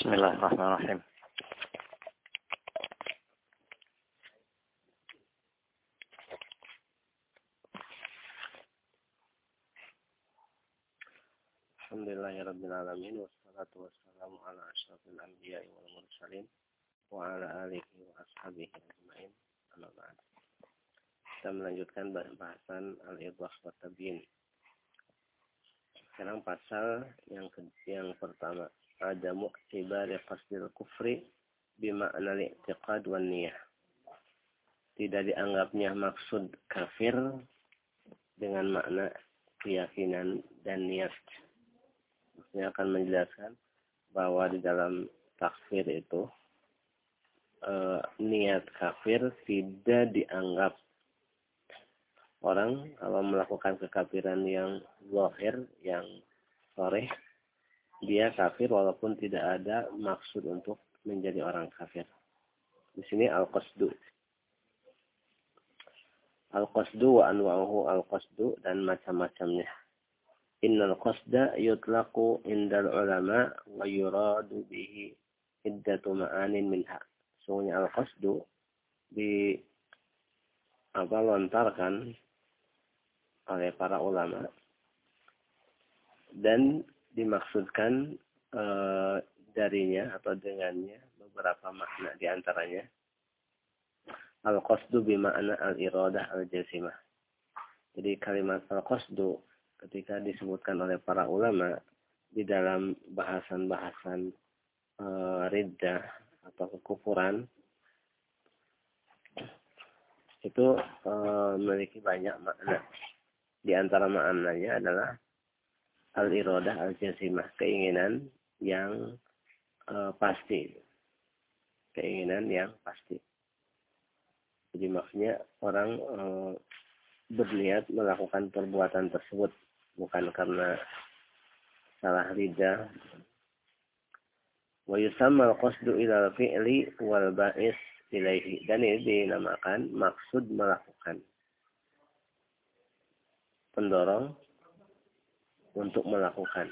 Bismillahirrahmanirrahim. Alhamdulillahirabbil alamin wassalatu wassalamu ala asyrafil anbiya'i wal mursalin wa ala alihi wa ashabihi ajmain. Amma ba'd. Kita melanjutkan bahasan al-idhah wa tabyin. Sekarang pasal yang pertama, ada mu'tibari qasdil kufri bima'na al-i'tiqad wan niyah. Tidak dianggapnya maksud kafir dengan makna keyakinan dan niat. Maksudnya akan menjelaskan bahwa di dalam takfir itu niat kafir tidak dianggap. Orang kalau melakukan kekafiran yang zahir, yang sharih, dia kafir walaupun tidak ada maksud untuk menjadi orang kafir. Di sini al-qasdu. Al-qasdu wa anwa'uhu al-qasdu dan macam-macamnya. Innal qasda yutlaqu indal ulama wa yuradu bihi iddatu ma'anin minha. Sungguhnya al-qasdu lontarkan oleh para ulama dan dimaksudkan darinya atau dengannya beberapa makna, di antaranya al-qasdu bima'na al-iradah al-jazimah. Jadi kalimat al-qasdu ketika disebutkan oleh para ulama di dalam bahasan-bahasan riddah atau kekufuran itu memiliki banyak makna. Di antara maknanya adalah al-iradah al-jazimah, keinginan yang pasti. Keinginan yang pasti. Jadi maksudnya orang berniat melakukan perbuatan tersebut bukan karena salah lidah. Wa yusamma al-qasdu ila al-fi'li wal ba'is ilaihi. Dan ini dinamakan maksud melakukan. Pendorong untuk melakukan.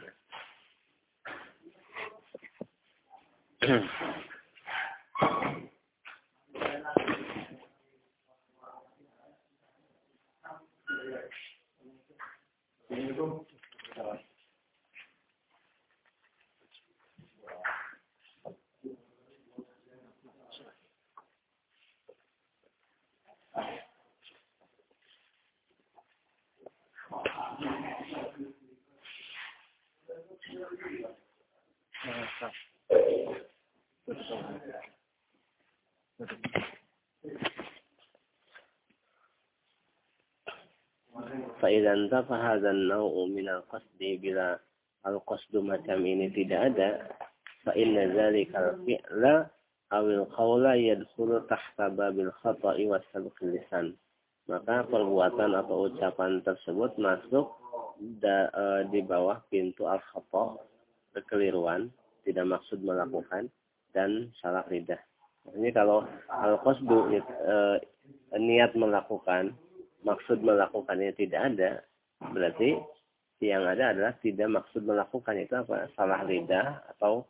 فإذا انتفى هذا النوع من القصد بلا القصد macam ini tidak ada, فإن ذلك الفعل أو القول يدخل تحت باب الخطأ وسبق اللسان. Maka perbuatan atau ucapan tersebut masuk di bawah pintu al-khata', kekeliruan, tidak maksud melakukan, dan salah lidah. Maksudnya kalau al-qasdu niat melakukan, maksud melakukannya tidak ada, berarti yang ada adalah tidak maksud melakukan. Itu apa? Salah lidah atau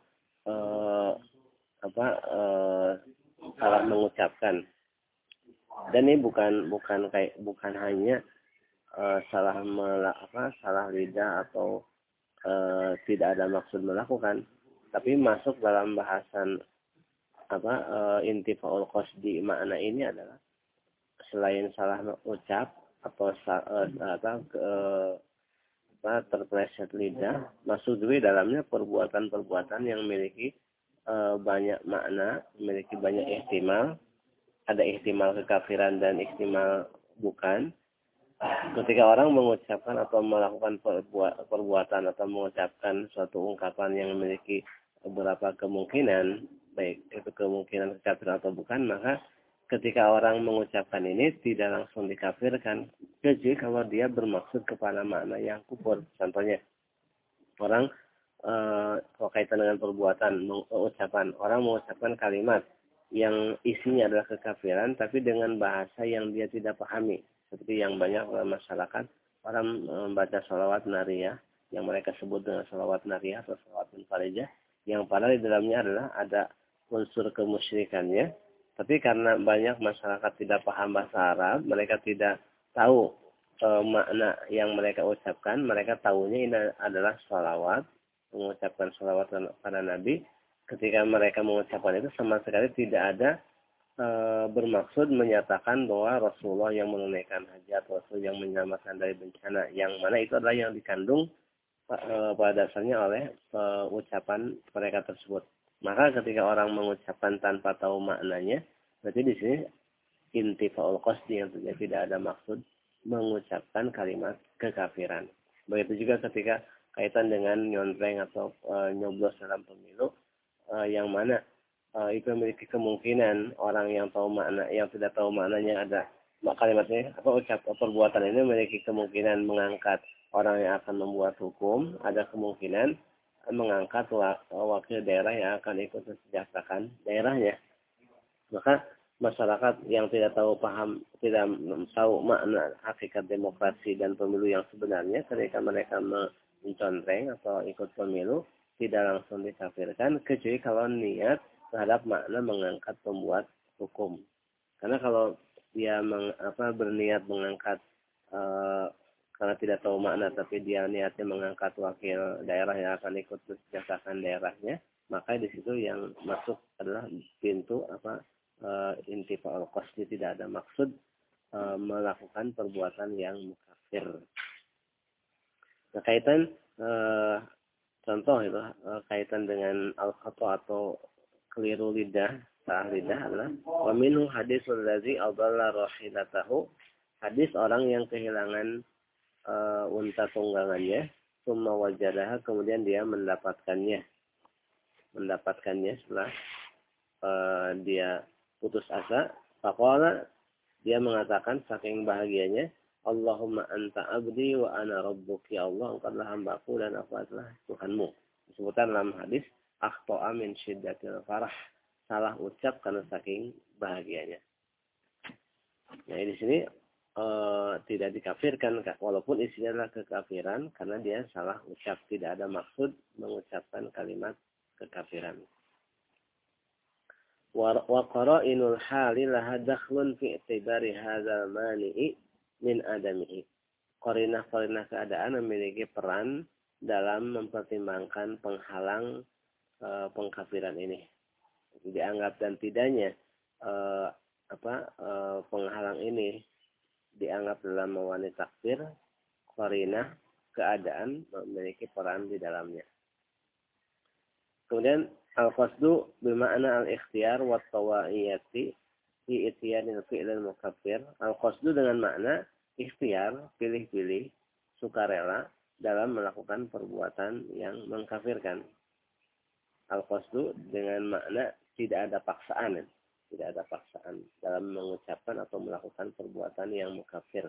salah mengucapkan. Dan ini bukan hanya salah lidah atau tidak ada maksud melakukan, tapi masuk dalam bahasan intifaul qasdi. Makna ini adalah selain salah ucap atau terpleset lidah, masuk juga dalamnya perbuatan-perbuatan yang memiliki banyak makna, memiliki banyak ihtimal. Ada ihtimal kekafiran dan ihtimal bukan. Ketika orang mengucapkan atau melakukan perbuatan atau mengucapkan suatu ungkapan yang memiliki beberapa kemungkinan, baik itu kemungkinan kekafiran atau bukan, maka ketika orang mengucapkan ini tidak langsung dikafirkan, kecuali kalau dia bermaksud kepada makna yang kufur. Contohnya, orang berkaitan dengan perbuatan, ucapan, orang mengucapkan kalimat yang isinya adalah kekafiran, tapi dengan bahasa yang dia tidak pahami. Seperti yang banyak dalam masyarakat, orang membaca sholawat nariyah, yang mereka sebut dengan sholawat nariyah atau sholawat munfarijah, yang padahal di dalamnya adalah ada unsur kemusyrikannya. Tapi karena banyak masyarakat tidak paham bahasa Arab, mereka tidak tahu makna yang mereka ucapkan. Mereka tahunya ini adalah sholawat, mengucapkan sholawat pada Nabi. Ketika mereka mengucapkan itu sama sekali tidak ada bermaksud menyatakan bahwa Rasulullah yang menunaikan hajat, Rasul yang menyelamatkan dari bencana. Yang mana itu adalah yang dikandung pada dasarnya oleh ucapan mereka tersebut. Maka ketika orang mengucapkan tanpa tahu maknanya, berarti di sini intifaul qasdi yang tidak ada maksud mengucapkan kalimat kekafiran. Begitu juga ketika kaitan dengan nyontreng atau nyoblos dalam pemilu, yang mana itu memiliki kemungkinan orang yang tahu makna, yang tidak tahu maknanya ada kalimatnya perbuatan ini memiliki kemungkinan mengangkat orang yang akan membuat hukum, ada kemungkinan mengangkat wakil daerah yang akan ikut mensejahterakan daerahnya. Maka masyarakat yang tidak tahu makna hakikat demokrasi dan pemilu yang sebenarnya, ketika mereka mencontreng atau ikut pemilu, tidak langsung dikafirkan, kecuali kalau niat terhadap makna mengangkat pembuat hukum. Karena kalau dia berniat mengangkat karena tidak tahu makna, tapi dia niatnya mengangkat wakil daerah yang akan ikut mensejahterakan daerahnya, maka di situ yang masuk adalah pintu intifaul qasdi, tidak ada maksud melakukan perbuatan yang mukafir. Nah, kaitan contoh itu kaitan dengan al-khata atau keliru lidah, salah lidah adalah wa minhu hadisul ladzi adalla rahilatahu, hadis orang yang kehilangan unta tunggangannya, summa wajadaha, kemudian dia mendapatkannya setelah dia putus asa. Faqala, dia mengatakan saking bahagianya, Allahumma anta abdi wa ana rabbuk, ya Allah engkau adalah hambaku dan aku adalah Tuhanmu. Disebutkan dalam hadis, akhta'a min syiddatil farah, salah ucap karena saking bahagianya. Nah, di sini tidak dikafirkan, walaupun isinya adalah kekafiran, karena dia salah ucap, tidak ada maksud mengucapkan kalimat kekafiran. Wa qara'inul hali laha dakhlun fi i'tibari hadzal mani'i min adamihi. Qarinah-qarinah keadaan memiliki peran dalam mempertimbangkan penghalang pengkafiran ini. Dianggap dan tidaknya penghalang ini dianggap dalam mewani takfir, qarinah keadaan memiliki peran di dalamnya. Kemudian al-qasdu bermakna al-ikhtiyar wa tawaiyati fi ityanil fi'lil mukaffir. Al-qasdu dengan makna ikhtiar, pilih-pilih, sukarela dalam melakukan perbuatan yang mengkafirkan. Al-qasdu dengan makna tidak ada paksaan. Tidak ada paksaan dalam mengucapkan atau melakukan perbuatan yang mukafir.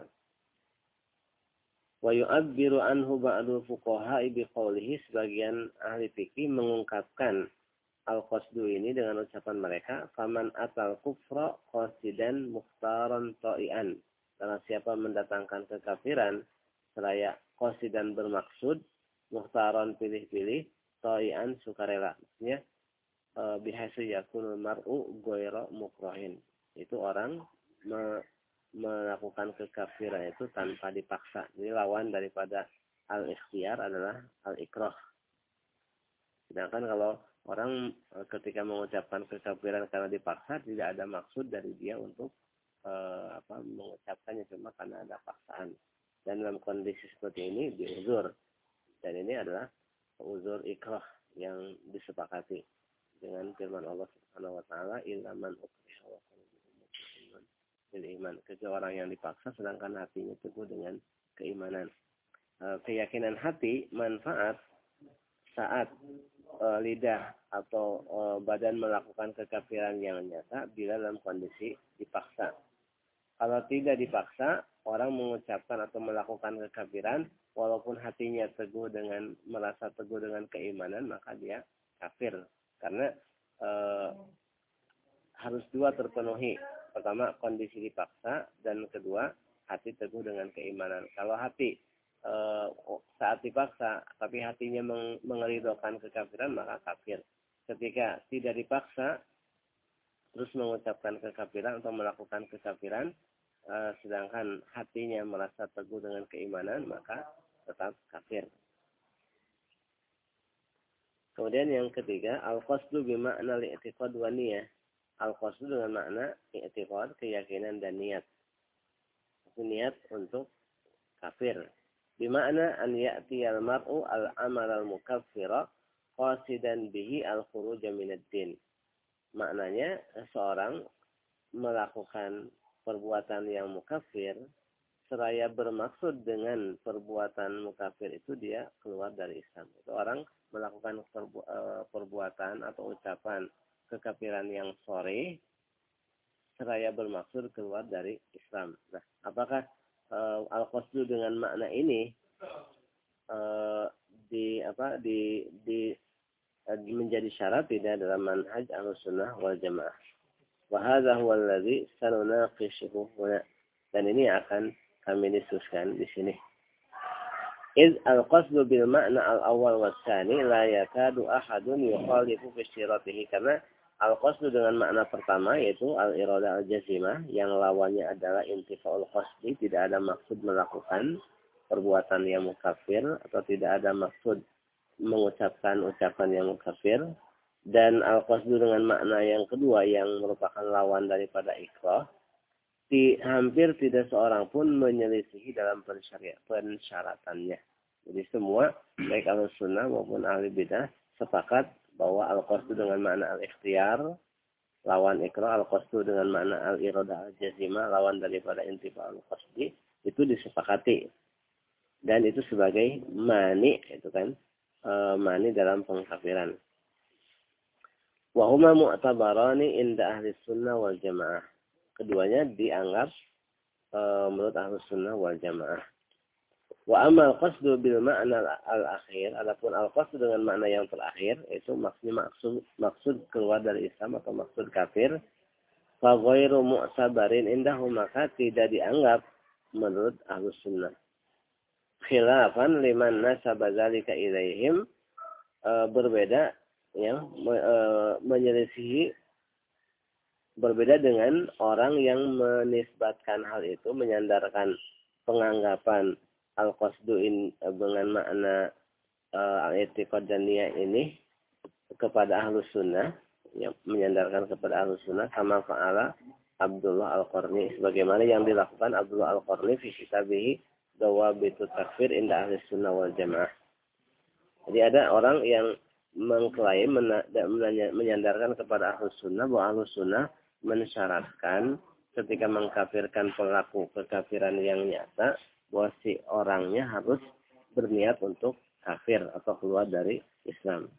Wa yu'abbiru anhu ba'du fuqaha'i biqaulihi, sebagian ahli fikih mengungkapkan al-qasdu ini dengan ucapan mereka, faman atal kufra qasidan mukhtaran ta'ian. Karena siapa mendatangkan kekafiran seraya qasidan bermaksud, mukhtaran pilih-pilih, ta'ian sukarela. Maksudnya bihaitsu yakunul mar'u ghairu mukrahin. Itu orang melakukan kekafiran itu tanpa dipaksa. Jadi lawan daripada al-ikhtiyar adalah al-ikrah. Sedangkan kalau orang ketika mengucapkan kekafiran karena dipaksa, tidak ada maksud dari dia untuk mengucapkannya, cuma karena ada paksaan. Dan dalam kondisi seperti ini diuzur. Dan ini adalah uzur ikrah yang disepakati dengan firman Allah Subhanahu wa taala, illa man ukriha wa qalbuhu mutma'innun bil iman, kecuali orang yang dipaksa sedangkan hatinya teguh dengan keimanan. Keyakinan hati manfaat saat lidah atau badan melakukan kekafiran yang nyata bila dalam kondisi dipaksa. Kalau tidak dipaksa, orang mengucapkan atau melakukan kekafiran walaupun hatinya merasa teguh dengan keimanan, maka dia kafir. Karena harus dua terpenuhi. Pertama, kondisi dipaksa, dan kedua, hati teguh dengan keimanan. Kalau hati saat dipaksa, tapi hatinya mengeridhokan kekafiran, maka kafir. ketika tidak dipaksa terus mengucapkan kekafiran atau melakukan kekafiran, sedangkan hatinya merasa teguh dengan keimanan, maka tetap kafir. Kemudian yang ketiga, al-qasdu bima'na li'tiqad wa niyah. Al-qasdu dengan makna i'tiqad, keyakinan dan niat. Niat untuk kafir. Bima'na an ya'ti al-mar'u al-amal al-mukaffira qasidan bihi al-khuruja minad din. Maknanya seorang melakukan perbuatan yang mukafir seraya bermaksud dengan perbuatan mukafir itu dia keluar dari Islam. Itu orang melakukan perbuatan atau ucapan kekafiran yang sore seraya bermaksud keluar dari Islam. Nah, apakah al-qasdu dengan makna ini menjadi syarat tidak dalam manhaj Ahlussunnah wal Jamaah. Wa hadza huwa alladhi sanunaqishuhu huna. Dan ini akan kami diskusikan di sini. Iz al-qasdu bil ma'na al-awwal wa tsani la yakadu ahadun yukhalifu fi syiratihi, karena al-qasdu dengan makna pertama yaitu al-irada al-jazimah yang lawannya adalah intifa'ul qasdi, tidak ada maksud melakukan perbuatan yang mukafir atau tidak ada maksud mengucapkan ucapan yang mukafir, dan al-qasdu dengan makna yang kedua yang merupakan lawan daripada ikrah, hampir tidak seorang pun menyelisihi dalam persyaratannya. Jadi semua baik Ahlussunnah maupun ahli bidah sepakat bahwa al-qasdu dengan makna al-ikhtiyar lawan ikrah, al-qasdu dengan makna al-irada al-jazimah lawan daripada intifa'ul qasdi, itu disepakati. Dan itu sebagai mani, itu kan mani dalam pengkafiran. Wa huma mu'tabarani inda ahli sunnah wal jamaah. Keduanya dianggap menurut ahli sunnah wal jamaah. Wa amal qasdu bil ma'na al-akhir, adapun al-qasdu dengan makna yang terakhir, itu maksud keluar dari Islam atau maksud kafir, fa ghairu mu'tabarin indahum, maka tidak dianggap menurut ahli sunnah. Khilafan liman nasaba dzalika ilaihim, berbeda ya, menyelisihi, berbeda dengan orang yang menisbatkan hal itu, menyandarkan penganggapan al-qasdu dengan makna al-i'tiqad dan niyah ini kepada ahlus sunnah, yang menyandarkan kepada ahlus sunnah, kama fa'ala Abdullah Al-Qarni, sebagaimana yang dilakukan Abdullah Al-Qarni fi kitabihi Dawabitut Takfir inda ahli sunnah wal jamaah. Jadi ada orang yang mengklaim menyandarkan kepada ahlus sunnah bahwa ahlus sunnah mensyaratkan ketika mengkafirkan pelaku kekafiran yang nyata bahwa si orangnya harus berniat untuk kafir atau keluar dari Islam.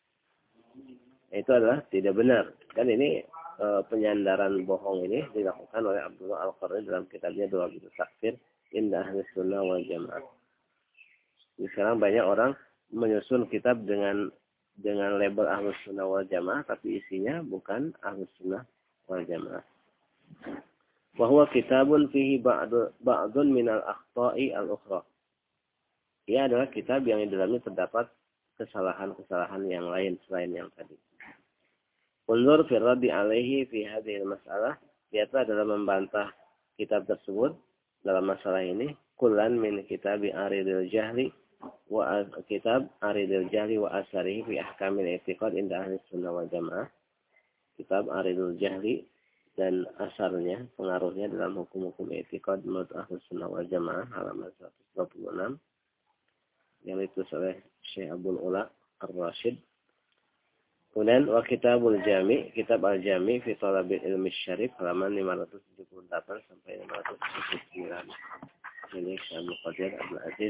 Itu adalah tidak benar. Dan ini penyandaran bohong ini dilakukan oleh Abdullah Al-Qarni dalam kitabnya Dawabitut Takfir inda ahli sunnah wal jamaah. Sekarang banyak orang menyusun kitab dengan label ahlus sunnah wal jamaah, tapi isinya bukan ahlus sunnah wal jamaah. Bahwa kitabun fihi ba'dun minal akhta'i al-ukhra. Ia adalah kitab yang di dalamnya terdapat kesalahan-kesalahan yang lain selain yang tadi. Unzur fi raddi alaihi fi hadhihi al-mas'alah. Lihatlah dalam membantah kitab tersebut dalam masalah ini, kullan min kitabi Aridil Jahli wa kitab Aridil Jahli wa asarihi fi ahkamil i'tiqad inda ahli sunnah wal jamaah. Kitab Aridil Jahli dan asarnya, pengaruhnya dalam hukum-hukum i'tiqad menurut ahli sunnah wal jamaah, halaman 126, yang ditulis oleh Syekh Abdul Ula Ar-Rasyid. Kemudian wa kitabul jami, kitab al-jami fi talabil ilmi syarif, halaman 578 sampai 579. Ini Syekh Muqaddir Abdul Aziz.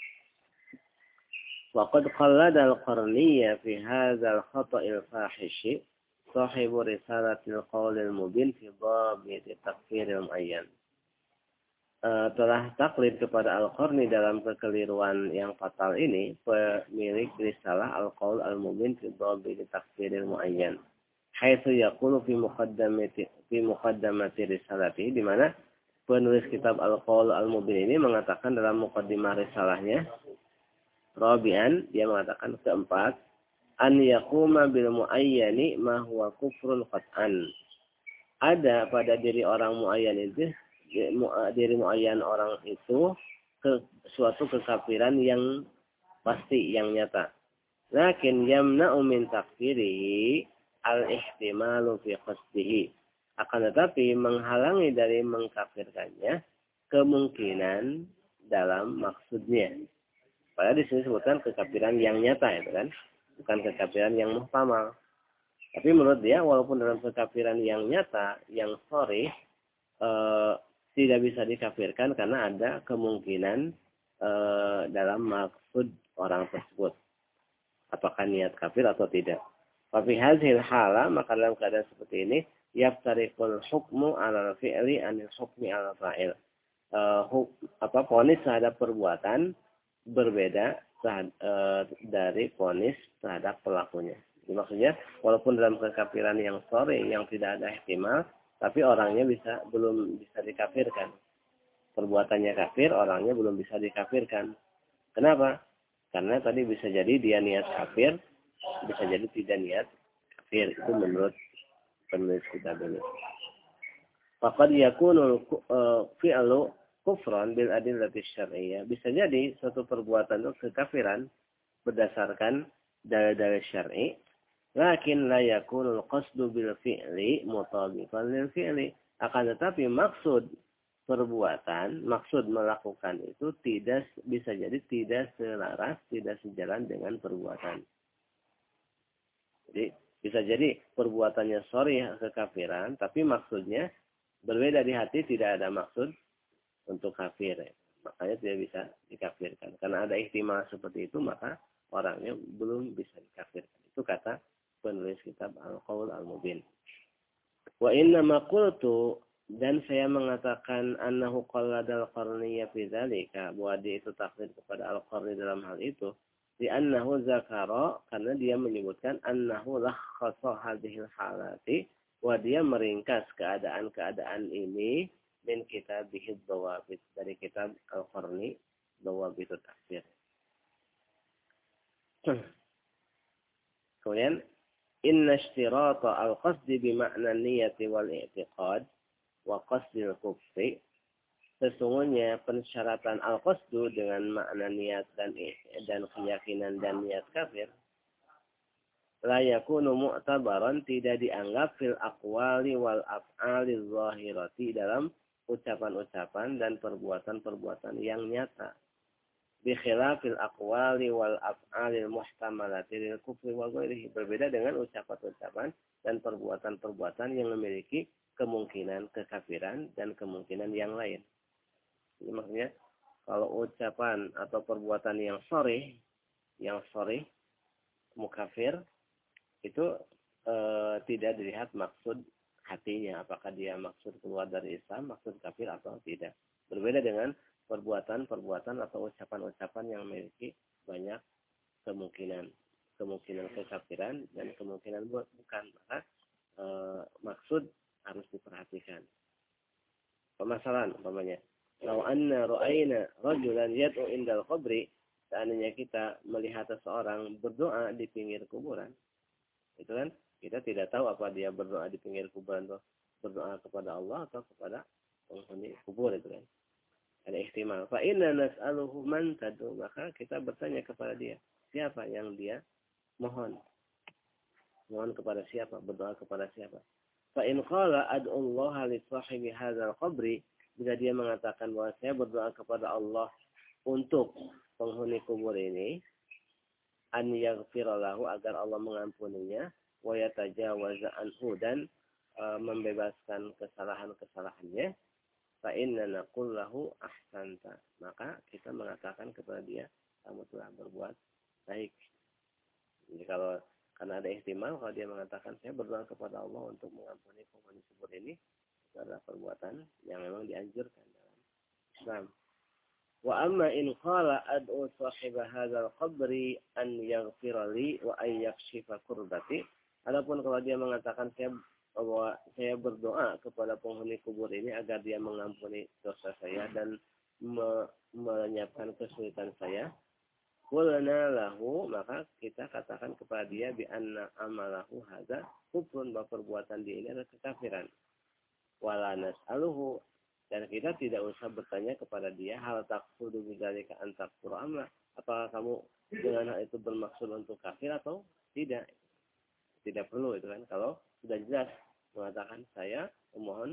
Wa qad qallada al-Qarniyya fi hadzal khata'il fahishi sahibu risalatil qaulil mubin fi dhabit takfiril muayyan. Telah taklid kepada Al-Qarni dalam kekeliruan yang fatal ini pemilik risalah Al-Qaul Al-Mubin fi dhabit takfiril muayyan. Haitsu yaqulu fi muqaddamati risalati, di mana penulis kitab Al-Qaul Al-Mubin ini mengatakan dalam muqaddimah risalahnya, Rabi'an, dia mengatakan keempat, an yaquma bil muayyani ma huwa kufrun qat'an. Ada pada diri orang muayyan itu, diri muayyan orang itu suatu kekafiran yang pasti, yang nyata. Lakin yamna'u min takfirihi al-ihtimalu fi qasdihi. Akan tetapi menghalangi dari mengkafirkannya kemungkinan dalam maksudnya. Padahal di sini sebutkan kekafiran yang nyata itu kan, bukan kekafiran yang muhtamal. Tapi menurut dia, walaupun dalam kekafiran yang nyata, yang sharih, tidak bisa dikafirkan karena ada kemungkinan dalam maksud orang tersebut. Apakah niat kafir atau tidak. Tapi hadhil hala, maka dalam keadaan seperti ini, yaftariqul hukmu ala fi'li anil hukmi ala fa'il. Ponis terhadap perbuatan berbeda dari ponis terhadap pelakunya. Jadi maksudnya, walaupun dalam kekafiran yang sore, yang tidak ada ihtimal, tapi orangnya belum bisa dikafirkan. Perbuatannya kafir, orangnya belum bisa dikafirkan. Kenapa? Karena tadi bisa jadi dia niat kafir, bisa jadi tidak niat kafir. Itu menurut penulis kitab ini. Faqad yakunu fi'lu kufran bil adillati syar'iyyah. Bisa jadi suatu perbuatan itu kekafiran berdasarkan dalil-dalil syar'i. Lakin la yakunul qasdu bil fi'li mutabiqan lil fi'li. Akan tetapi maksud perbuatan, maksud melakukan itu tidak bisa jadi tidak selaras, tidak sejalan dengan perbuatan. Jadi bisa jadi perbuatannya sharih kekafiran, tapi maksudnya berbeda di hati, tidak ada maksud untuk kafir. Makanya tidak bisa dikafirkan. Karena ada ihtimal seperti itu, maka orangnya belum bisa dikafirkan. Itu kata penulis kitab Al-Qaul Al-Mubin. Wa inna ma qultu, dan saya mengatakan annahu qalladal qarniyya fi dzalika, bahwa dia itu taklid kepada Al-Qarni dalam hal itu, di annahu zakara, karena dia menyebutkan annahu lakhasa hadhil halati, bahwa dia meringkas keadaan-keadaan ini min kitabihid dawabit, dari kitab Al-Qarni Dawabitut Tafsir. Kemudian inna ishtirata al-qasdi bima'na niyati wal i'tiqad wa qasdil kufri, sesungguhnya pensyaratan al-qasdu dengan makna niat dan keyakinan dan niat kafir, la yakunu mu'tabaran, tidak dianggap fil aqwali wal af'ali zahirati, dalam ucapan-ucapan dan perbuatan-perbuatan yang nyata. Bi khilafil aqwali wal af'alil muhtamalati lil kufri wa ghairihi, berbeda dengan ucapan-ucapan dan perbuatan-perbuatan yang memiliki kemungkinan kekafiran dan kemungkinan yang lain. Ini maksudnya kalau ucapan atau perbuatan yang sharih mukafir itu tidak dilihat maksud hatinya, apakah dia maksud keluar dari Islam, maksud kafir atau tidak. Berbeda dengan perbuatan-perbuatan atau ucapan-ucapan yang memiliki banyak kemungkinan kekafiran dan kemungkinan bukan. Maka maksud harus diperhatikan. Permasalahan umpamanya, law anna ra'ayna rajulan yad'u indal qabri, seandainya kita melihat seseorang berdoa di pinggir kuburan, itu kan kita tidak tahu apa dia berdoa di pinggir kuburan atau berdoa kepada Allah atau kepada penghuni kubur, itu kan. Ada ihtimal. Fa inna nas'aluhu man tad'u, maka kita bertanya kepada dia, siapa yang dia mohon kepada siapa, berdoa kepada siapa. Fa in qala ad'u Allah li sahibi hadzal qabri, jika dia mengatakan bahwa saya berdoa kepada Allah untuk penghuni kubur ini, an yaghfira lahu, agar Allah mengampuninya, wa yatajawaza anhu, dan membebaskan kesalahan-kesalahannya, fa inna naqul lahu ahsanta, maka kita mengatakan kepada dia, kamu telah berbuat baik. Jadi karena ada ihtimal, kalau dia mengatakan saya berdoa kepada Allah untuk mengampuni penghuni kubur ini, itu adalah perbuatan yang memang dianjurkan dalam Islam. Wa amma in qala ad'u sahiba hadzal qabri an yaghfira li wa ay yakshifa kurbati, adapun kalau dia mengatakan bahwa saya berdoa kepada penghuni kubur ini agar dia mengampuni dosa saya dan menyiapkan kesulitan saya, qulna lahu, maka kita katakan kepada dia bi anna amalahu hadza kufrun, bahwa perbuatan dia ini adalah kekafiran. Wala nas'aluhu, dan kita tidak usah bertanya kepada dia hal taqsudu bidzalika an takfura amla, apakah kamu dengan hal itu bermaksud untuk kafir atau tidak. Tidak perlu itu kan, kalau sudah jelas mengatakan saya memohon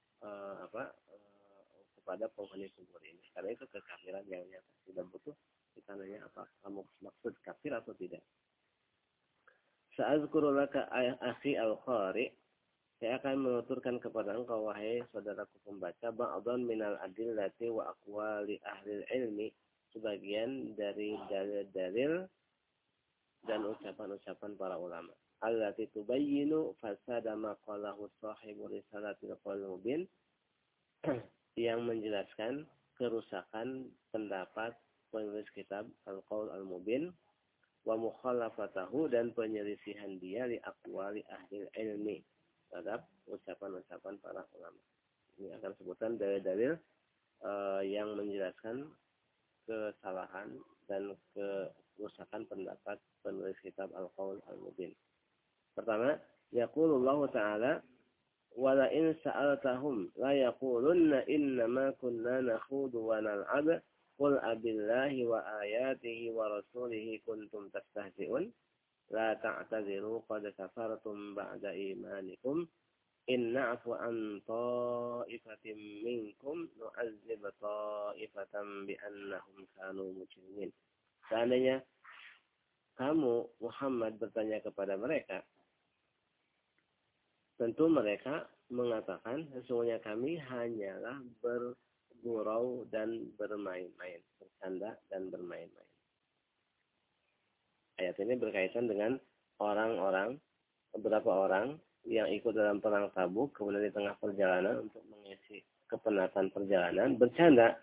kepada penghuni kubur ini, karena itu kekafiran yang nyata. Tidak butuh kita nanya apa kamu maksud kafir atau tidak. Sa'azkuru laka akhi al-qari, saya akan menuturkan kepada engkau wahai saudaraku pembaca, ba'dhan minal adillati wa aqwali ahli ilmi, sebagian dari dalil-dalil dan ucapan-ucapan para ulama. Allati tubayyinu fasada ma qalahu sahibu risalatil qaulul mubin, yang menjelaskan kerusakan pendapat penulis kitab Al-Qaul Al-Mubin, wa mukhalafatahu, dan penyelisihan dia li aqwali ahli ilmi, terhadap ucapan-ucapan para ulama. Ini akan sebutkan dalil-dalil yang menjelaskan kesalahan dan kerusakan pendapat penulis kitab Al-Qaul Al-Mubin. Pertama, yaqulullahu ta'ala, wala in sa'altahum la yaqulunna innama kunna nakhudu wa nal'ab qul abillahi wa ayatihi wa rasulihi kuntum tastahzi'un la ta'taziru qad kafartum ba'da imanikum in na'fu an ta'ifatin minkum nu'azzib ta'ifatan bi'annahum kanu mujrimin. Seandainya kamu Muhammad bertanya kepada mereka, tentu mereka mengatakan sesungguhnya kami hanyalah bergurau dan bermain-main, bercanda dan bermain-main. Ayat ini berkaitan dengan beberapa orang yang ikut dalam perang Tabuk, kemudian di tengah perjalanan untuk mengisi kepenatan perjalanan, bercanda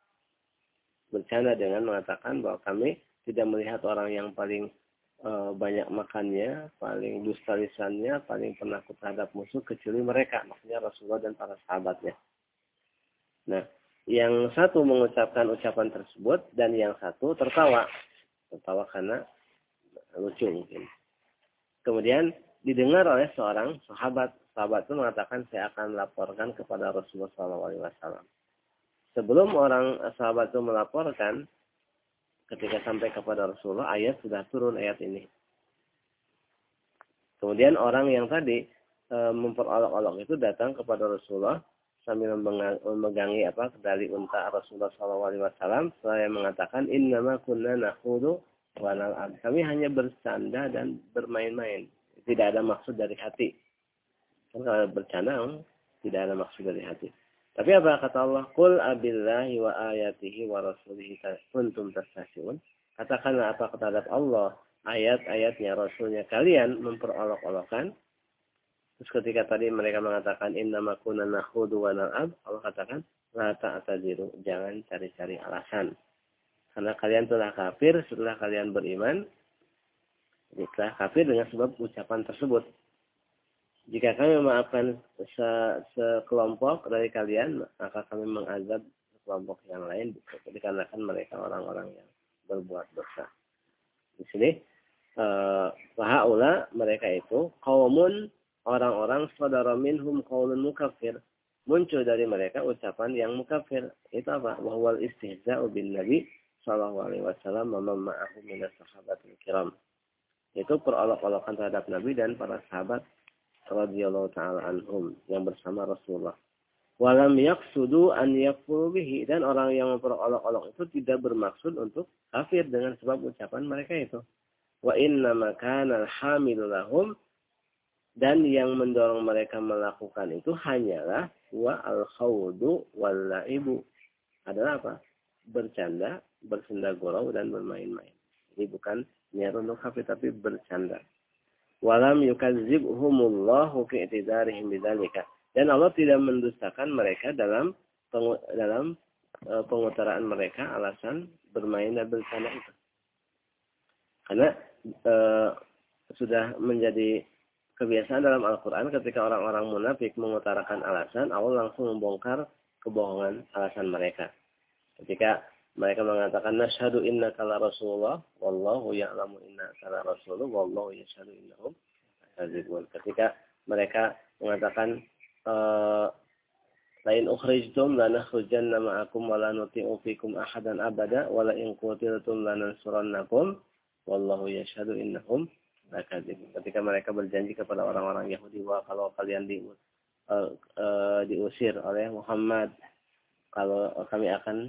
dengan mengatakan bahwa kami tidak melihat orang yang paling banyak makannya, paling dusta lisannya, paling penakut terhadap musuh kecuali mereka, maksudnya Rasulullah dan para sahabatnya. Nah, yang satu mengucapkan ucapan tersebut dan yang satu tertawa karena lucu mungkin. Kemudian didengar oleh seorang sahabat itu mengatakan, saya akan melaporkan kepada Rasulullah SAW. Sebelum orang sahabat itu melaporkan, ketika sampai kepada Rasulullah, ayat sudah turun ayat ini. Kemudian orang yang tadi memperolok-olok itu datang kepada Rasulullah sambil memegangi kedali unta Rasulullah SAW. Saya mengatakan, innama kunna nakhudu wa nal'ab. Kami hanya bercanda dan bermain-main. Tidak ada maksud dari hati. Kan kalau bercanda tidak ada maksud dari hati. Tapi apa kata Allah? Qul abillahi wa ayatihi wa rasulihi kuntum tastahzi'un. Katakanlah apa terhadap Allah, ayat-ayatnya, Rasulnya kalian memperolok-olokkan. Terus ketika tadi mereka mengatakan innama kunna nakhudu wa nal'ab, Allah katakan la ta'tadziru, jangan cari-cari alasan. Karena kalian telah kafir setelah kalian beriman. Jadi telah kafir dengan sebab ucapan tersebut. Jika kami memaafkan sekelompok dari kalian, maka kami mengazab kelompok yang lain dikarenakan mereka orang-orang yang berbuat dosa. Di sini fahaula, mereka itu qaumun, orang-orang, sadara minhum qaulun mukaffir, muncul dari mereka ucapan yang mukafir. Itu apa? Wa huwal istihza'u bin nabi sallallahu alaihi wasallam wa man ma'ahu minas sahabatil kiram. Itu perolok-olokan terhadap Nabi dan para sahabat radhiyallahu ta'ala anhum yang bersama Rasulullah. Walam yaqsudu an yakfuru bihi, dan orang yang memperolok-olok itu tidak bermaksud untuk kafir dengan sebab ucapan mereka itu. Wa inna ma kana al-hamilu lahum, dan yang mendorong mereka melakukan itu hanyalah wa al-khawdu wal la'ibu, adalah apa? Bercanda, bersenda gurau dan bermain-main. Ini bukan niat untuk kafir tapi bercanda. Walam yukadzibhumullahu fi i'tidarihim bidzalika, dan Allah tidak mendustakan mereka dalam pengutaraan mereka alasan bermain dan bercanda itu. Karena sudah menjadi kebiasaan dalam Al-Quran ketika orang-orang munafik mengutarakan alasan, Allah langsung membongkar kebohongan alasan mereka. Ketika mereka mengatakan nasyhadu innaka la rasulullah wallahu ya'lamu innaka la rasulullah wallahu yashhadu innahum kadzibun. Ketika mereka mengatakan lain ukhrijtum lanakhrujanna ma'akum wa la nuti'u fikum ahadan abada wa la in qutiltum lanansurannakum wallahu yashhadu innahum lakadzibun. Ketika mereka berjanji kepada orang-orang Yahudi bahwa kalau kalian diusir oleh Muhammad, kalau kami akan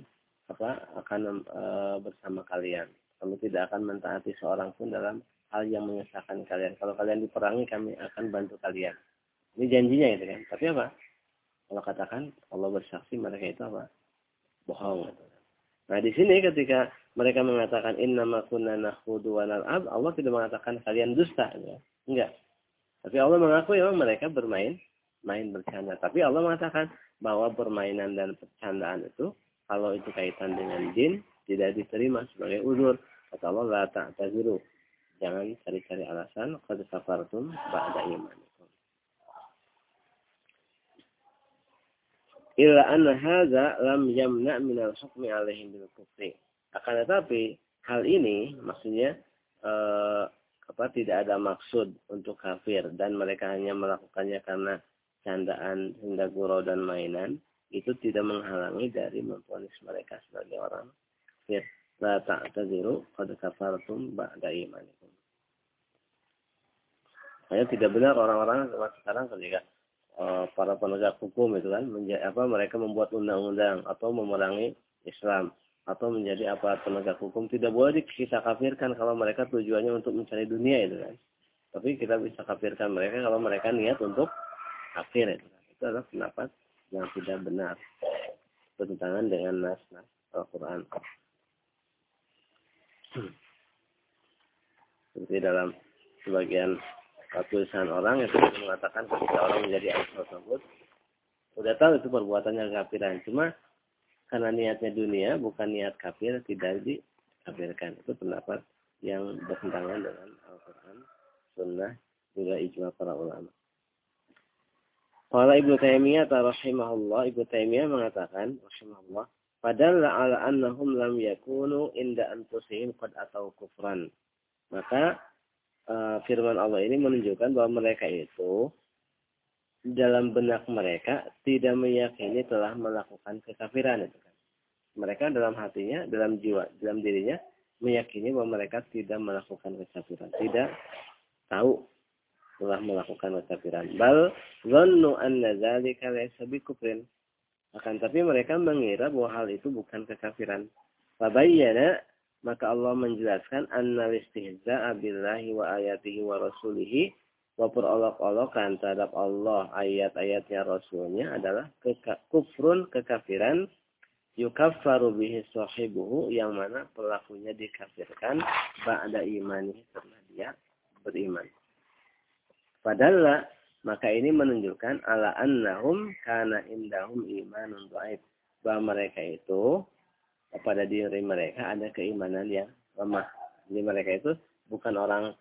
bersama kalian. Kami tidak akan mentaati seorang pun dalam hal yang menyusahkan kalian. Kalau kalian diperangi, kami akan bantu kalian. Ini janjinya gitu kan. Tapi apa? Allah katakan, Allah bersaksi mereka itu apa? Bohong. Nah di sini ketika mereka mengatakan innama kunna nakhudu wa nal'ab, Allah tidak mengatakan kalian dusta. Ya. Enggak. Tapi Allah mengakui memang mereka main bercanda. Tapi Allah mengatakan bahwa permainan dan percandaan itu, kalau itu kaitan dengan jin, tidak diterima sebagai uzur. Kata Allah, la ta'taziru. Jangan cari-cari alasan. Qad kafartum ba'da imanikum. Illa anna hadza lam yamna' min al-hukmi 'alaihim bil kufri. Akan tetapi hal ini maksudnya tidak ada maksud untuk kafir dan mereka hanya melakukannya karena candaan, hingga gurau dan mainan, itu tidak menghalangi dari memvonis mereka sebagai orang kafir. La ta'tadziru qad kafartum ba'da imanikum. Hanya tidak benar orang-orang sekarang ketika para penegak hukum itu kan mereka membuat undang-undang atau memerangi Islam atau menjadi aparat penegak hukum, tidak boleh kita kafirkan kalau mereka tujuannya untuk mencari dunia itu kan. Tapi kita bisa kafirkan mereka kalau mereka niat untuk kafir itu kan. Itu adalah pendapat yang tidak benar, bertentangan dengan nas-nas Al-Quran. Seperti dalam sebagian tulisan orang yang mengatakan ketika orang menjadi ahli tersebut, udah tahu itu perbuatannya kafiran, cuma karena niatnya dunia bukan niat kafir, tidak dikafirkan. Itu pendapat yang bertentangan dengan Al-Quran, Sunnah, juga ijma para ulama. Qala Ibnu Taimiyah rahimahullah, Ibnu Taimiyah mengatakan rahimahullah, padalla ala annahum lam yakunu inda anfusihim qad atau kufran. Maka firman Allah ini menunjukkan bahwa mereka itu dalam benak mereka tidak meyakini telah melakukan kekafiran itu kan. Mereka dalam hatinya, dalam jiwa, dalam dirinya meyakini bahwa mereka tidak melakukan kekafiran, tidak tahu telah melakukan kekafiran. Bal dhannu anna dzalika laysa bikufrin. Akan tapi mereka mengira bahwa hal itu bukan kekafiran. Fabayyana, maka Allah menjelaskan annal istihza'a billahi wa ayatihi wa rasulihi, wa perolok-olokan terhadap Allah, ayat-ayatnya, Rasulnya adalah kufrun, kekafiran, yukaffaru bihi sahibuhu, yang mana pelakunya dikafirkan ba'da imani, setelah dia beriman. Padahal maka ini menunjukkan ala annahum kana indahum imanun dhaif, bahwa mereka itu pada diri mereka ada keimanan yang lemah. Jadi mereka itu bukan orang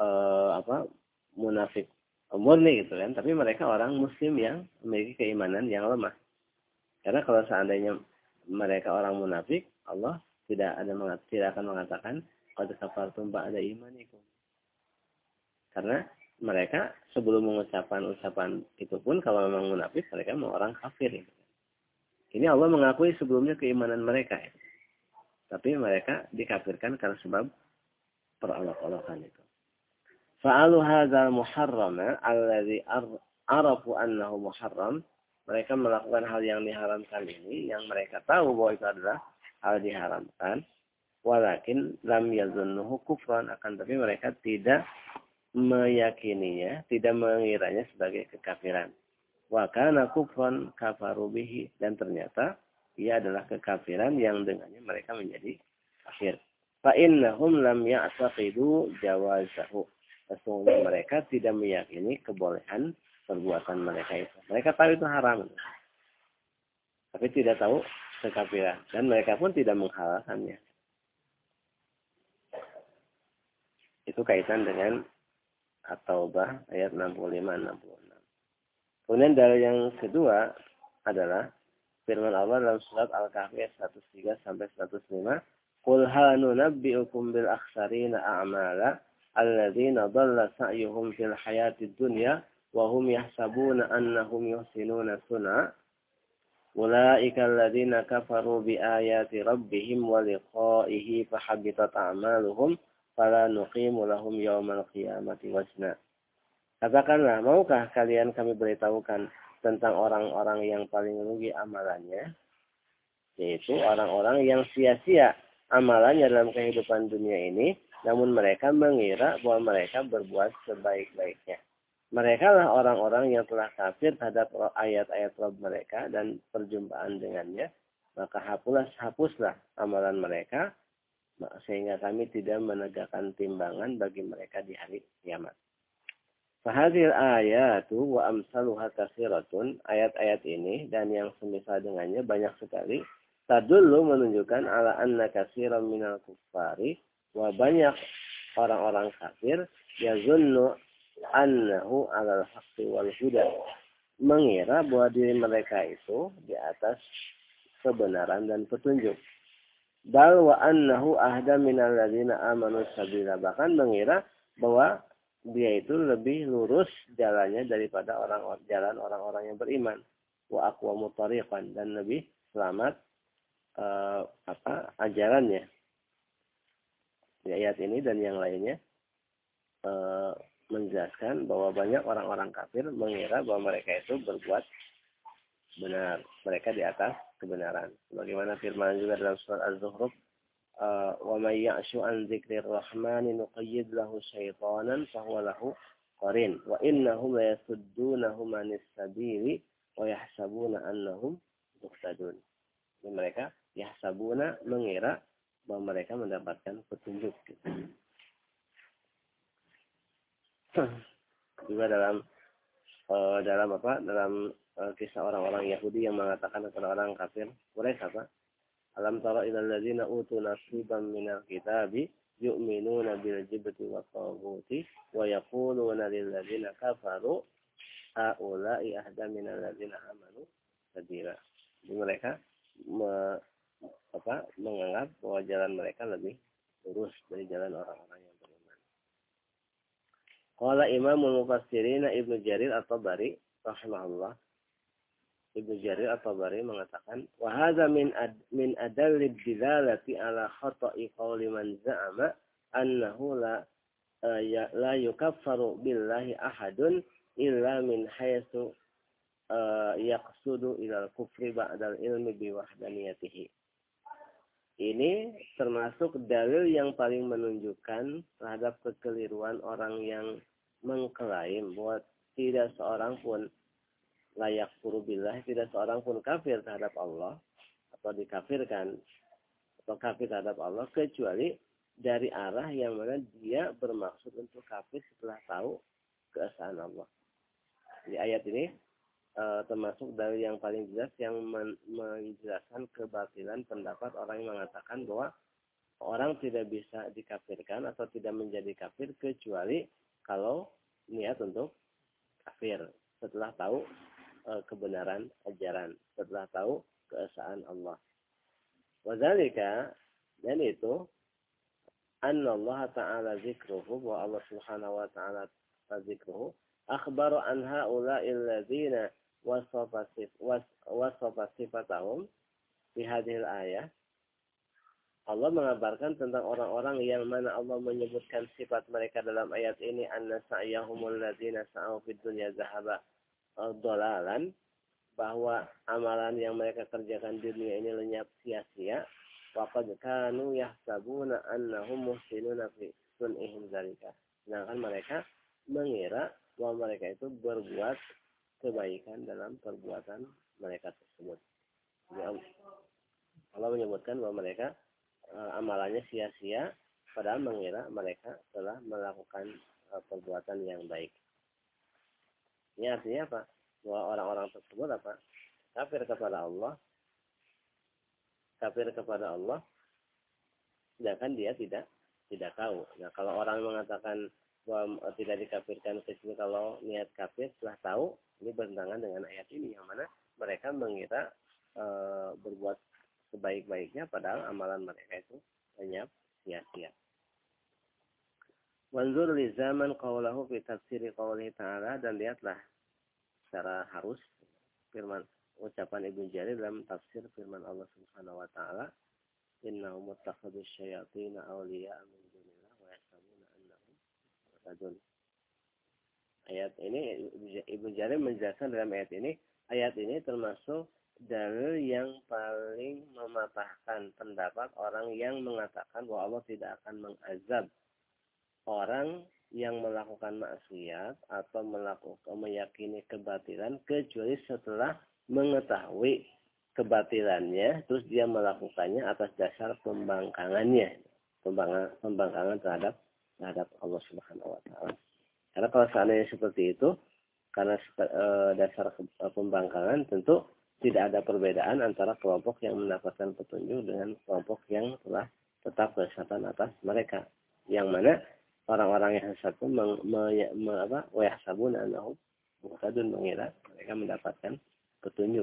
munafik murni gitu kan, tapi mereka orang muslim yang memiliki keimanan yang lemah. Karena kalau seandainya mereka orang munafik, Allah tidak akan mengatakan qad kafartum ba'da imanikum. Karena mereka sebelum mengucapkan ucapan itu pun kalau memang munafik, mereka memang orang kafir gitu. Ini Allah mengakui sebelumnya keimanan mereka. Ya. Tapi mereka dikafirkan karena sebab perolok-olokan itu. Fa'alu hadzal muharrama alladzi arafu annahu muharram. Mereka melakukan hal yang diharamkan ini, yang mereka tahu bahwa itu adalah hal diharamkan. Walakin lam yazunnuhu kufran, akan tapi mereka tidak meyakininya, tidak mengiranya sebagai kekafiran. Wa kana kufran kafaru bihi, dan ternyata ia adalah kekafiran yang dengannya mereka menjadi kafir. Fa innahum lam ya'taqidu jawazahu. Sesungguhnya mereka tidak meyakini kebolehan perbuatan mereka itu. Mereka tahu itu haram, tapi tidak tahu kekafiran, dan mereka pun tidak menghalalkannya. Itu kaitan dengan At-Taubah ayat 65-66. Kemudian dalil yang kedua adalah Firman Allah dalam surat Al-Kahfi ayat 103 sampai 105. Qul hal nunabbi'ukum bil akhsarina a'mala alladzina dhalla sa'yuhum fil hayatid dunya wa hum yahsabuna annahum yuhsinuna sun'a. Ulaika alladzina kafaru bi ayati rabbihim wa liqa'ihi fahabitat a'maluhum fala nuqimu lahum yaumal qiyamati wazna. Katakanlah, maukah kalian kami beritahukan tentang orang-orang yang paling rugi amalannya, yaitu orang-orang yang sia-sia amalannya dalam kehidupan dunia ini, namun mereka mengira bahwa mereka berbuat sebaik-baiknya. Mereka lah orang-orang yang telah kafir terhadap ayat-ayat Rabb mereka dan perjumpaan dengannya, maka hapuslah amalan mereka, sehingga kami tidak menegakkan timbangan bagi mereka di hari kiamat. Fahadhil ayatu wa amsaluha katsiratun, ayat-ayat ini dan yang semisal dengannya banyak sekali, tadullu menunjukkan ala anna katsiran minal kuffari, wa banyak orang-orang kafir yazunnu annahu alal haqqi wal huda, mengira bahwa diri mereka itu di atas kebenaran dan petunjuk. Bal wa annahu ahda minal ladzina amanu sabila, bahkan mengira bahwa dia itu lebih lurus jalannya daripada jalan orang-orang yang beriman. Wa aqwamu tariqan, dan lebih selamat ajarannya. Di ayat ini dan yang lainnya menjelaskan bahwa banyak orang-orang kafir mengira bahwa mereka itu berbuat benar, mereka di atas kebenaran. Bagaimana firman juga dalam surat Az-Zukhruf, wa may ya'shu an dzikrir rahmani nuqayyid lahu syaitanan fahuwa lahu qarin wa innahum la yasuddunahum anis sabili wa yahsabuna annahum muhtadun. Mereka yahsabuna, mengira bahwa mereka mendapatkan petunjuk. Juga dalam kisah orang-orang Yahudi yang mengatakan kepada orang kafir Quraisy apa? Alam tara ilal ladzina utu nasiban minal kitabi yu'minuna bil jibti wa taghuti wa yaquluna lil ladzina kafaru haula'i ahda minal ladzina amanu sabila. Mereka menganggap bahwa jalan mereka lebih lurus dari jalan orang-orang yang beriman. Qala Imamul Mufassirin Ibnu Jarir At-Tabari rahimahullah, Ibnu Jarir At-Tabari mengatakan, wa hadza min adallid dilalati ala khata'i qawli man za'ama annahu la yukaffaru billahi ahadun illa min haitsu yaqsudu ila al-kufri ba'dal ilmi bi wahdaniyatihi. Ini termasuk dalil yang paling menunjukkan terhadap kekeliruan orang yang mengklaim bahwa tidak seorang pun layak furubillah, tidak seorang pun kafir terhadap Allah atau dikafirkan atau kafir terhadap Allah kecuali dari arah yang mana dia bermaksud untuk kafir setelah tahu keesaan Allah. Di ayat ini termasuk dalil yang paling jelas yang menjelaskan kebatilan pendapat orang yang mengatakan bahwa orang tidak bisa dikafirkan atau tidak menjadi kafir kecuali kalau niat untuk kafir setelah tahu kebenaran ajaran, setelah tahu keesaan Allah. Wadzalika, dan itu anna Allah Ta'ala zikruhu, wa Allah Subhanahu wa Ta'ala zikruhu akhbaru an haula'il ladzina wasafa sifatahum fi hadhil ayah. Allah mengabarkan tentang orang-orang yang mana Allah menyebutkan sifat mereka dalam ayat ini, anna sa'yahumul ladzina sa'u fid dunya zahaba dolalan, bahwa amalan yang mereka kerjakan di dunia ini lenyap sia-sia. Waqad kanu yahsabuna annahum muhsinuna fi sun'ihim dzalika. Sedangkan mereka mengira bahwa mereka itu berbuat kebaikan dalam perbuatan mereka tersebut. Jadi Allah menyebutkan bahwa mereka amalannya sia-sia, padahal mengira mereka telah melakukan perbuatan yang baik. Ini artinya apa? Bahwa orang-orang tersebut apa? Kafir kepada Allah. Kafir kepada Allah. Sedangkan dia tidak tahu. Nah, kalau orang mengatakan bahwa tidak dikafirkan kecuali kalau niat kafir setelah tahu, ini bertentangan dengan ayat ini yang mana mereka mengira amalan mereka itu lenyap sia-sia. Wanzur li zaman qawlahu fi tafsiri qawlihi ta'ala, dan lihatlah secara harus firman ucapan Ibnu Jarir dalam tafsir firman Allah Subhanahu wa taala, innahum muttakhadhu syayatina awliya'a min dunillah wa yahsabuna annahum muhtadun. Ayat ini Ibnu Jarir menjelaskan dalam ayat ini termasuk dalil yang paling mematahkan pendapat orang yang mengatakan bahwa Allah tidak akan mengazab orang yang melakukan maksiat atau meyakini kebatilan kecuali setelah mengetahui kebatilannya, terus dia melakukannya atas dasar pembangkangannya, pembangkangan terhadap Allah Subhanahu wa taala. Karena kalau seandainya seperti itu, karena dasar pembangkangan, tentu tidak ada perbedaan antara kelompok yang mendapatkan petunjuk dengan kelompok yang telah tetap kesesatan atas mereka. Yang mana orang-orang yang sesat pun wayahsabuna annahum muhtadun, mengira mereka mendapatkan petunjuk.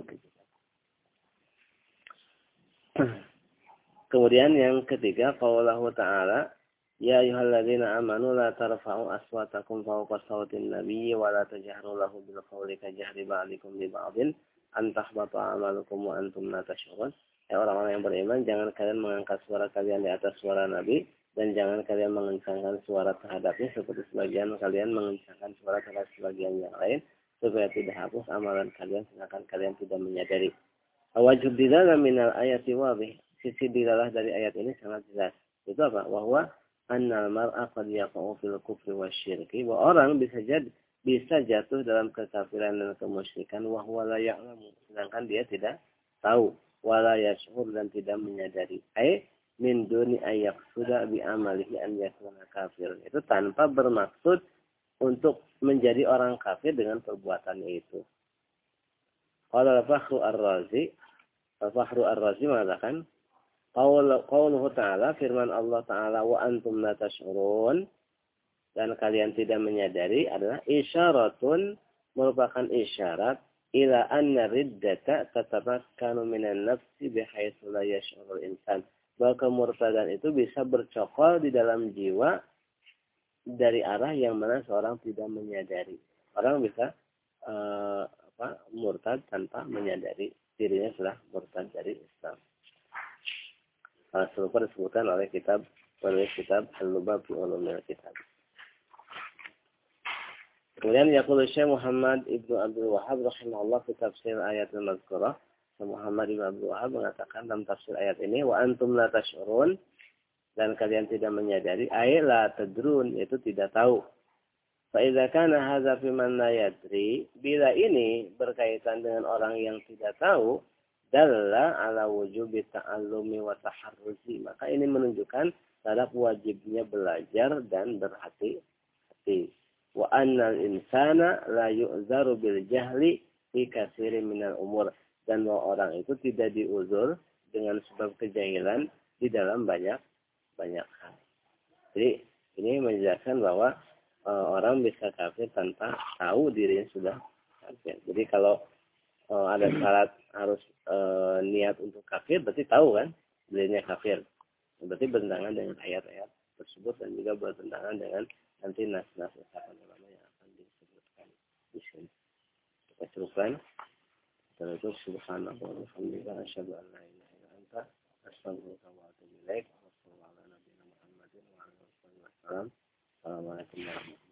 Kemudian yang ketiga, qaulahu ta'ala, ya ayyuhalladzina amanu la tarfa'u aswatakum fawqa sawtin nabiyyi wa la tajharu lahu bil qawli kajahri ba'dikum li ba'din an tahbata a'malukum wa antum la tash'urun. Ya orang-orang yang beriman, jangan kalian mengangkat suara kalian di atas suara Nabi, dan jangan kalian mengencangkan suara terhadapnya seperti sebagian kalian mengencangkan suara terhadap sebagian yang lain, supaya tidak hapus amalan kalian sedangkan kalian tidak menyadari. Wajib dilalah minal ayati wabih. Sisi dilalah dari ayat ini sangat jelas. Itu apa? Bahwa annal mar'a qad yaqa'u fil kufri wasyirki. Bahwa orang bisa jatuh dalam kekafiran dan kemusyrikan wa huwa la ya'lamu. Sedangkan dia tidak tahu. Wa la yash'ur, dan tidak menyadari. Min duni ayyak sudah bi amalihi an yakuna kafir. Itu tanpa bermaksud untuk menjadi orang kafir dengan perbuatannya itu. Qala Fakhru Ar-Razi mengatakan, qauluhu ta'ala, firman Allah Ta'ala, wa antum la tash'urun, dan kalian tidak menyadari, adalah isyaratun, merupakan isyarat ila anna riddata tatamakkanu minan nafsi bihaitsu la yash'urul insan. Bahwa kemurtadan itu bisa bercokol di dalam jiwa dari arah yang mana seorang tidak menyadari. Orang bisa murtad tanpa menyadari dirinya sudah murtad dari Islam. Hal serupa disebutkan oleh penulis kitab Al-Lubab fi Ulumil Kitab. Kemudian yaqulu Syekh Muhammad Ibnu Abdul Wahhab rahimahullah fi tafsir ayat al-mazkurah. Muhammad Ibnu Abdul Wahhab mengatakan dalam tafsir ayat ini, wa antum la tash'urun, dan kalian tidak menyadari, ay la tadrun, yaitu tidak tahu. Fa idza kana hadza fi man la yadri, bila ini berkaitan dengan orang yang tidak tahu, dalla ala wujubi ta'allumi wa taharruzi, maka ini menunjukkan terhadap wajibnya belajar dan berhati-hati. Wa annal insana la yu'zaru bil jahli fi katsirin minal umur, dan bahwa orang itu tidak diuzur dengan sebab kejahilan di dalam banyak hal. Jadi ini menjelaskan bahwa orang bisa kafir tanpa tahu dirinya sudah kafir. Jadi kalau ada syarat harus niat untuk kafir, berarti tahu kan dirinya kafir. Berarti bertentangan dengan ayat-ayat tersebut, dan juga bertentangan dengan nanti nas-nas ucapan ulama yang akan disebutkan di sini. Kita cukupkan. Dan itu subhanallah wa bihamdihi asyhadu an la ilaha illa anta astaghfiruka wa atubu ilaik. Wassalamualaikum warahmatullahi wabarakatuh.